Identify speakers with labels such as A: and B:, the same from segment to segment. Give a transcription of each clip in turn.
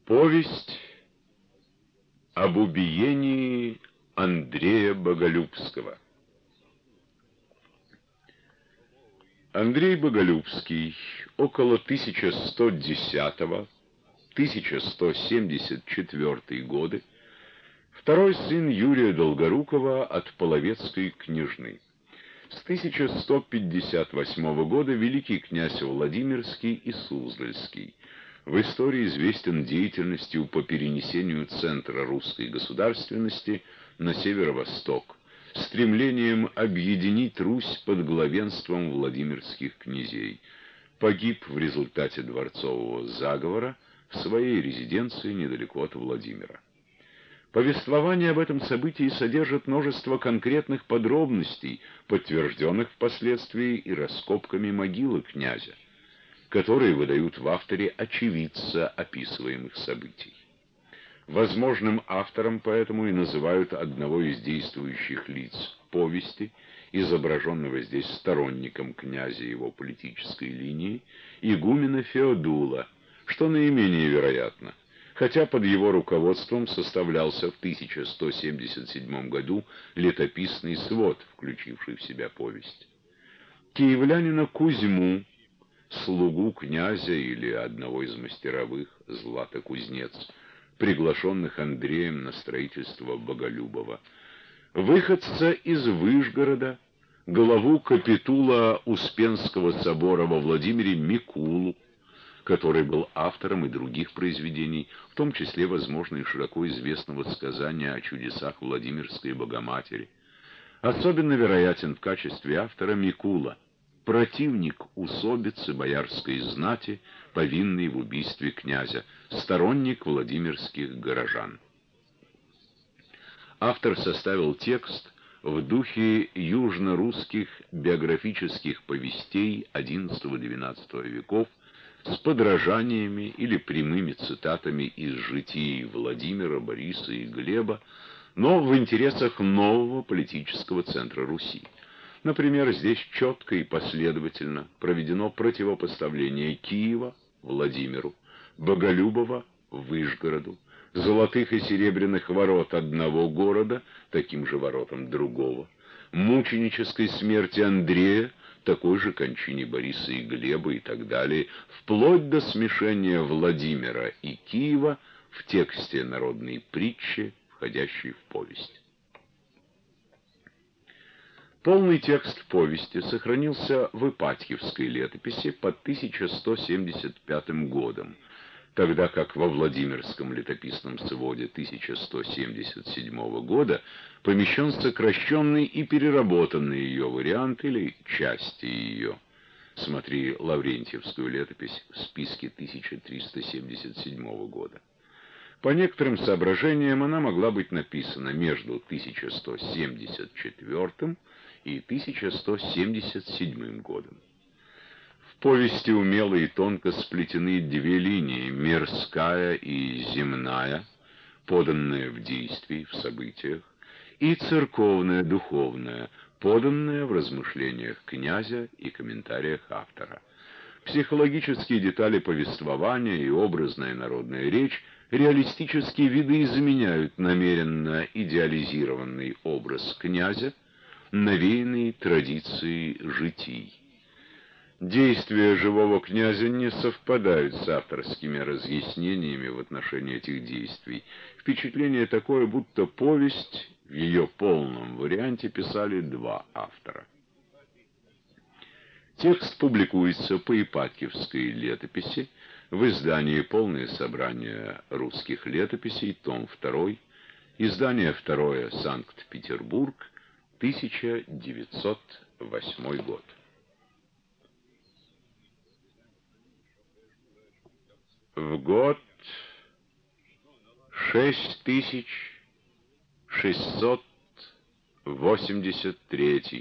A: Повесть об убиении Андрея Боголюбского. Андрей Боголюбский около 1110-1174 годы, второй сын Юрия Долгорукова от Половецкой княжны. С 1158 года великий князь Владимирский и Суздальский. В истории известен деятельностью по перенесению центра русской государственности на северо-восток, стремлением объединить Русь под главенством Владимирских князей. Погиб в результате дворцового заговора в своей резиденции недалеко от Владимира. Повествование об этом событии содержит множество конкретных подробностей, подтвержденных впоследствии и раскопками могилы князя, которые выдают в авторе очевидца описываемых событий. Возможным автором поэтому и называют одного из действующих лиц повести, изображенного здесь сторонником князя его политической линии, игумена Феодула, что наименее вероятно, хотя под его руководством составлялся в 1177 году летописный свод, включивший в себя повесть. Киевлянина Кузьму, слугу князя или одного из мастеровых, Златокузнец, приглашенных Андреем на строительство Боголюбова, выходца из Выжгорода, главу капитула Успенского собора во Владимире Микулу, который был автором и других произведений, в том числе, возможно, и широко известного сказания о чудесах Владимирской Богоматери. Особенно вероятен в качестве автора Микула, противник усобицы боярской знати, повинный в убийстве князя, сторонник владимирских горожан. Автор составил текст в духе южно-русских биографических повестей XI-XII веков с подражаниями или прямыми цитатами из житий Владимира, Бориса и Глеба, но в интересах нового политического центра Руси. Например, здесь четко и последовательно проведено противопоставление Киева Владимиру, Боголюбова Выжгороду, золотых и серебряных ворот одного города таким же воротам другого, мученической смерти Андрея, такой же кончине Бориса и Глеба и так далее, вплоть до смешения Владимира и Киева в тексте народной притчи, входящей в повесть. Полный текст повести сохранился в Ипатьевской летописи под 1175 годом, тогда как во Владимирском летописном своде 1177 года помещен сокращенный и переработанный ее вариант или части ее. Смотри Лаврентьевскую летопись в списке 1377 года. По некоторым соображениям она могла быть написана между 1174 и 1177 годом. В повести умело и тонко сплетены две линии: мирская и земная, поданная в действии, в событиях, и церковная, духовная, поданная в размышлениях князя и комментариях автора. Психологические детали повествования и образная народная речь реалистически видоизменяют намеренно идеализированный образ князя, навеянный традицией житий. Действия живого князя не совпадают с авторскими разъяснениями в отношении этих действий. Впечатление такое, будто повесть в ее полном варианте писали два автора. Текст публикуется по Ипатьевской летописи в издании «Полное собрание русских летописей», том 2, издание 2, Санкт-Петербург, 1908 год. В год 6683,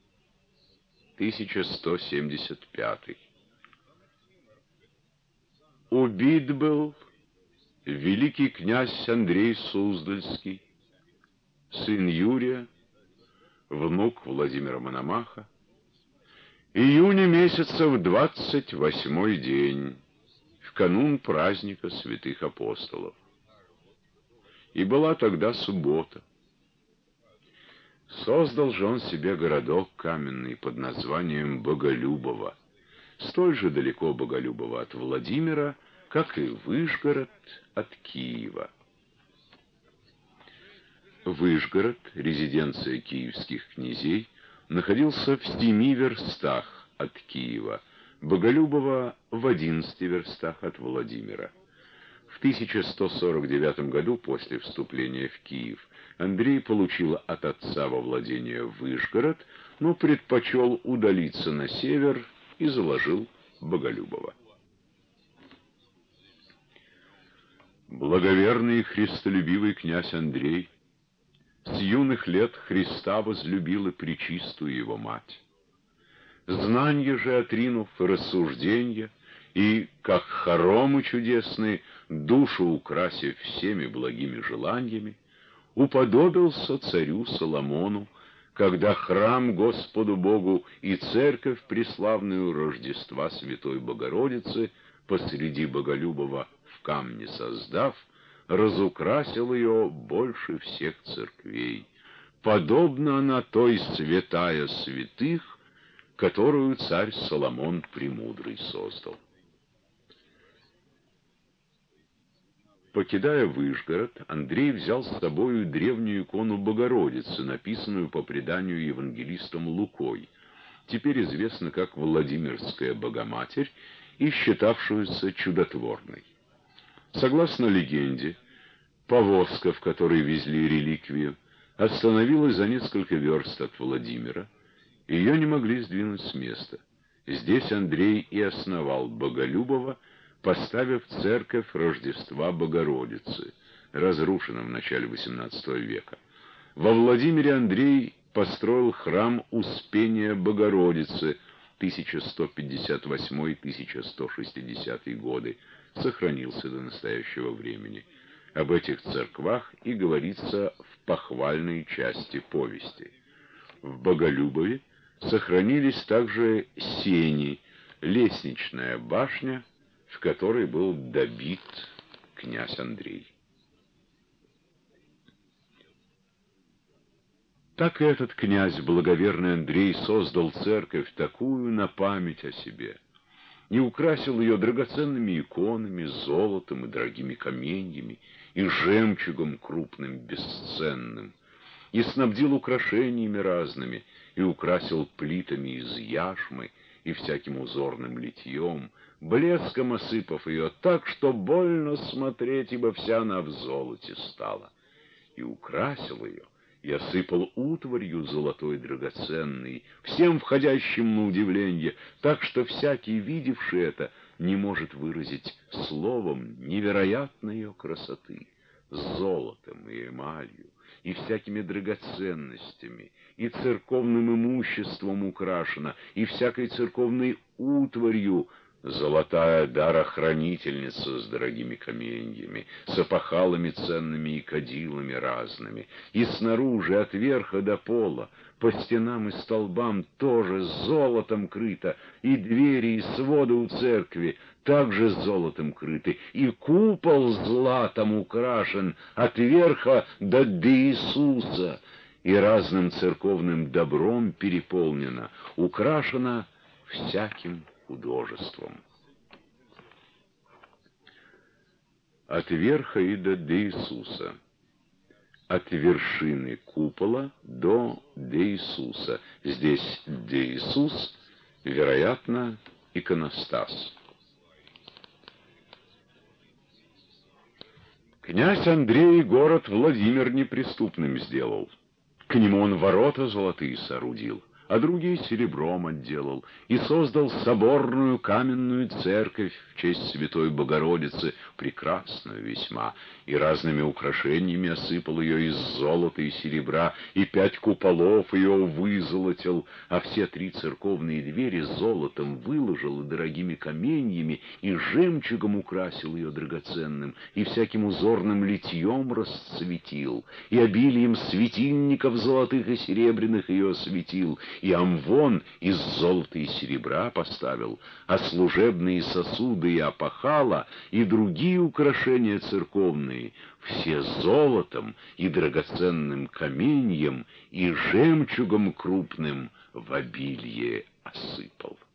A: 1175. Убит был великий князь Андрей Суздальский, сын Юрия, внук Владимира Мономаха, июня месяца в 28-й день, в канун праздника святых апостолов. И была тогда суббота. Создал же он себе городок каменный под названием Боголюбово, столь же далеко Боголюбово от Владимира, как и Выжгород от Киева. Выжгород, резиденция киевских князей, находился в 7 верстах от Киева, Боголюбово в 11 верстах от Владимира. В 1149 году, после вступления в Киев, Андрей получил от отца во владение Выжгород, но предпочел удалиться на север и заложил Боголюбово. Благоверный и христолюбивый князь Андрей с юных лет Христа возлюбил и пречистую его мать. Знанье же отринув и рассужденье, и, как хоромы чудесные, душу украсив всеми благими желаниями, уподобился царю Соломону, когда храм Господу Богу и церковь преславную Рождества Святой Богородицы посреди Боголюбова в камне создав, разукрасил ее больше всех церквей. Подобна она той святая святых, которую царь Соломон Премудрый создал. Покидая Выжгород, Андрей взял с собою древнюю икону Богородицы, написанную по преданию евангелистом Лукой, теперь известна как Владимирская Богоматерь и считавшуюся чудотворной. Согласно легенде, повозка, в которой везли реликвию, остановилась за несколько верст от Владимира, и ее не могли сдвинуть с места. Здесь Андрей и основал Боголюбово, поставив церковь Рождества Богородицы, разрушенную в начале XVIII века. Во Владимире Андрей построил храм Успения Богородицы 1158-1160 годы, сохранился до настоящего времени. Об этих церквах и говорится в похвальной части повести. В Боголюбове сохранились также сени, лестничная башня, в которой был добит князь Андрей. Так и этот князь, благоверный Андрей, создал церковь такую на память о себе, и украсил ее драгоценными иконами, золотом и дорогими каменьями, и жемчугом крупным, бесценным, и снабдил украшениями разными, и украсил плитами из яшмы и всяким узорным литьем, блеском осыпав ее так, что больно смотреть, ибо вся она в золоте стала. И украсил ее, и осыпал утварью золотой драгоценной, всем входящим на удивление, так что всякий, видевший это, не может выразить словом невероятной ее красоты. С золотом и эмалью, и всякими драгоценностями, и церковным имуществом украшена, и всякой церковной утварью, золотая дарохранительница с дорогими каменьями, с опахалами ценными и кадилами разными, и снаружи от верха до пола, по стенам и столбам тоже золотом крыто, и двери, и своды у церкви также золотом крыты, и купол златом украшен от верха до Иисуса, и разным церковным добром переполнена, украшена всяким художеством. От верха и до Иисуса. От вершины купола до Иисуса. Здесь Иисус, вероятно, иконостас. Князь Андрей город Владимир неприступным сделал. К нему он ворота золотые соорудил, а другие серебром отделал, и создал соборную каменную церковь в честь Святой Богородицы, прекрасную весьма, и разными украшениями осыпал ее из золота и серебра, и 5 куполов ее вызолотил, а все 3 церковные двери золотом выложил и дорогими каменьями, и жемчугом украсил ее драгоценным, и всяким узорным литьем расцветил, и обилием светильников золотых и серебряных ее осветил, и амвон из золота и серебра поставил, а служебные сосуды и опахала, и другие украшения церковные, все золотом и драгоценным каменьем и жемчугом крупным в обилье осыпал.